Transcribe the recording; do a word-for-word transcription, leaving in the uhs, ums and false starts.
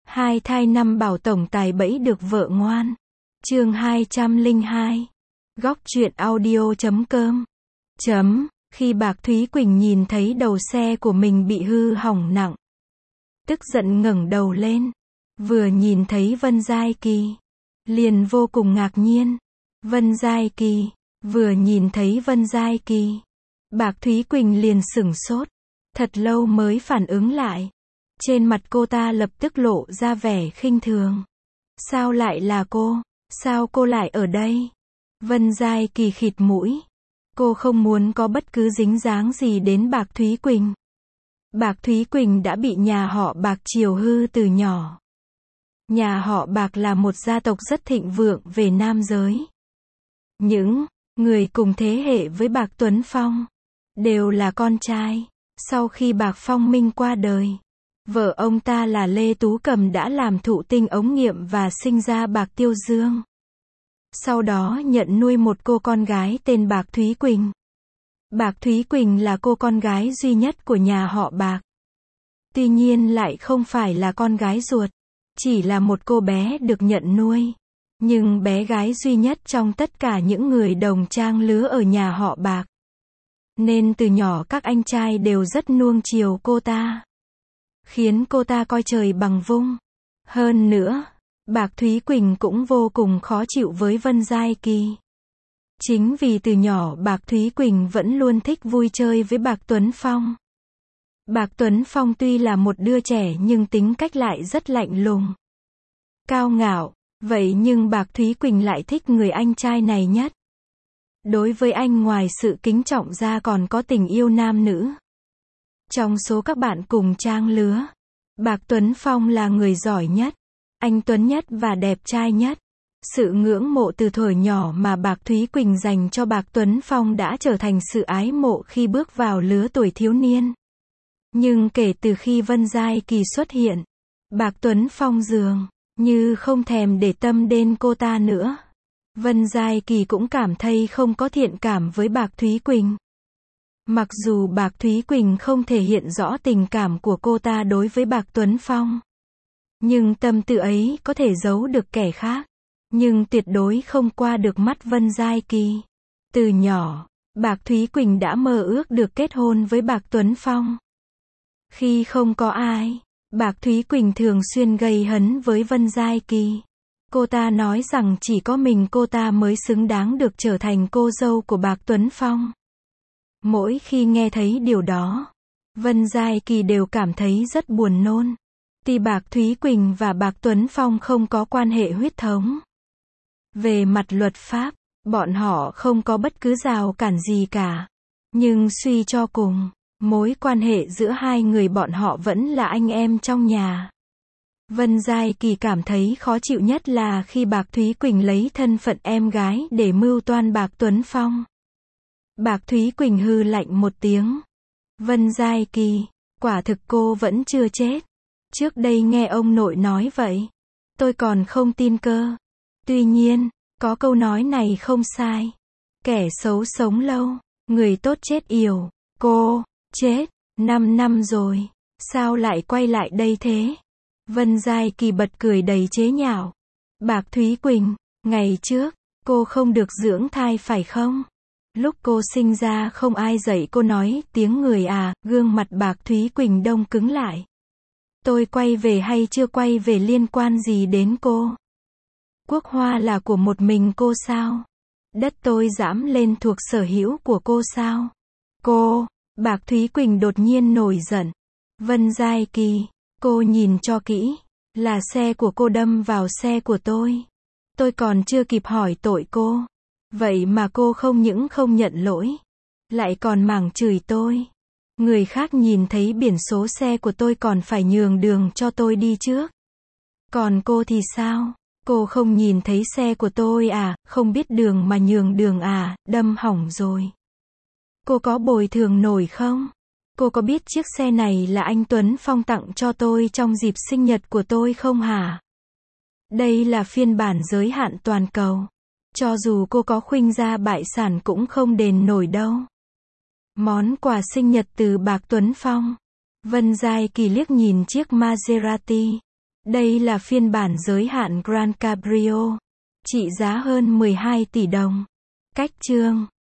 Hai thai năm bảo tổng tài bẫy được vợ ngoan. Chương hai trăm lẻ hai. Góc truyện audio chấm com. Chấm. Khi Bạc Thúy Quỳnh nhìn thấy đầu xe của mình bị hư hỏng nặng, tức giận ngẩng đầu lên, vừa nhìn thấy Vân Giai Kỳ, liền vô cùng ngạc nhiên. Vân Giai Kỳ, vừa nhìn thấy Vân Giai Kỳ, Bạc Thúy Quỳnh liền sửng sốt, thật lâu mới phản ứng lại. Trên mặt cô ta lập tức lộ ra vẻ khinh thường. Sao lại là cô? Sao cô lại ở đây? Vân Giai Kỳ khịt mũi. Cô không muốn có bất cứ dính dáng gì đến Bạc Thúy Quỳnh. Bạc Thúy Quỳnh đã bị nhà họ Bạc chiều hư từ nhỏ. Nhà họ Bạc là một gia tộc rất thịnh vượng về nam giới. Những người cùng thế hệ với Bạc Tuấn Phong đều là con trai. Sau khi Bạc Phong Minh qua đời, vợ ông ta là Lê Tú Cầm đã làm thụ tinh ống nghiệm và sinh ra Bạc Tiêu Dương. Sau đó nhận nuôi một cô con gái tên Bạc Thúy Quỳnh. Bạc Thúy Quỳnh là cô con gái duy nhất của nhà họ Bạc. Tuy nhiên lại không phải là con gái ruột, chỉ là một cô bé được nhận nuôi. Nhưng bé gái duy nhất trong tất cả những người đồng trang lứa ở nhà họ Bạc. Nên từ nhỏ các anh trai đều rất nuông chiều cô ta, khiến cô ta coi trời bằng vung. Hơn nữa, Bạc Thúy Quỳnh cũng vô cùng khó chịu với Vân Giai Kỳ. Chính vì từ nhỏ Bạc Thúy Quỳnh vẫn luôn thích vui chơi với Bạc Tuấn Phong. Bạc Tuấn Phong tuy là một đứa trẻ nhưng tính cách lại rất lạnh lùng, cao ngạo, vậy nhưng Bạc Thúy Quỳnh lại thích người anh trai này nhất. Đối với anh ngoài sự kính trọng ra còn có tình yêu nam nữ. Trong số các bạn cùng trang lứa, Bạc Tuấn Phong là người giỏi nhất, anh tuấn nhất và đẹp trai nhất. Sự ngưỡng mộ từ thuở nhỏ mà Bạc Thúy Quỳnh dành cho Bạc Tuấn Phong đã trở thành sự ái mộ khi bước vào lứa tuổi thiếu niên. Nhưng kể từ khi Vân Giai Kỳ xuất hiện, Bạc Tuấn Phong dường như không thèm để tâm đến cô ta nữa. Vân Giai Kỳ cũng cảm thấy không có thiện cảm với Bạc Thúy Quỳnh. Mặc dù Bạc Thúy Quỳnh không thể hiện rõ tình cảm của cô ta đối với Bạc Tuấn Phong, nhưng tâm tư ấy có thể giấu được kẻ khác, nhưng tuyệt đối không qua được mắt Vân Giai Kỳ. Từ nhỏ, Bạc Thúy Quỳnh đã mơ ước được kết hôn với Bạc Tuấn Phong. Khi không có ai, Bạc Thúy Quỳnh thường xuyên gây hấn với Vân Giai Kỳ. Cô ta nói rằng chỉ có mình cô ta mới xứng đáng được trở thành cô dâu của Bạc Tuấn Phong. Mỗi khi nghe thấy điều đó, Vân Giai Kỳ đều cảm thấy rất buồn nôn. Tuy Bạc Thúy Quỳnh và Bạc Tuấn Phong không có quan hệ huyết thống, về mặt luật pháp, bọn họ không có bất cứ rào cản gì cả. Nhưng suy cho cùng, mối quan hệ giữa hai người bọn họ vẫn là anh em trong nhà. Vân Giai Kỳ cảm thấy khó chịu nhất là khi Bạc Thúy Quỳnh lấy thân phận em gái để mưu toan Bạc Tuấn Phong. Bạc Thúy Quỳnh hừ lạnh một tiếng. Vân Giai Kỳ, quả thực cô vẫn chưa chết. Trước đây nghe ông nội nói vậy, tôi còn không tin cơ. Tuy nhiên, có câu nói này không sai. Kẻ xấu sống lâu, người tốt chết yểu. Cô, chết, năm năm rồi, sao lại quay lại đây thế? Vân Giai Kỳ bật cười đầy chế nhạo. Bạc Thúy Quỳnh, ngày trước, cô không được dưỡng thai phải không? Lúc cô sinh ra không ai dạy cô nói tiếng người à? Gương mặt Bạc Thúy Quỳnh đông cứng lại. Tôi quay về hay chưa quay về liên quan gì đến cô? Quốc Hoa là của một mình cô sao? Đất tôi dẫm lên thuộc sở hữu của cô sao? Cô, Bạc Thúy Quỳnh đột nhiên nổi giận. Vân Giai Kỳ, cô nhìn cho kỹ, là xe của cô đâm vào xe của tôi. Tôi còn chưa kịp hỏi tội cô. Vậy mà cô không những không nhận lỗi, lại còn mảng chửi tôi. Người khác nhìn thấy biển số xe của tôi còn phải nhường đường cho tôi đi trước. Còn cô thì sao? Cô không nhìn thấy xe của tôi à? Không biết đường mà nhường đường à? Đâm hỏng rồi. Cô có bồi thường nổi không? Cô có biết chiếc xe này là anh Tuấn Phong tặng cho tôi trong dịp sinh nhật của tôi không hả? Đây là phiên bản giới hạn toàn cầu. Cho dù cô có khuynh ra bại sản cũng không đền nổi đâu. Món quà sinh nhật từ Bạc Tuấn Phong. Vân Giai Kỳ liếc nhìn chiếc Maserati Đây là phiên bản giới hạn Grand Cabrio, trị giá hơn mười hai tỷ đồng. Cách chương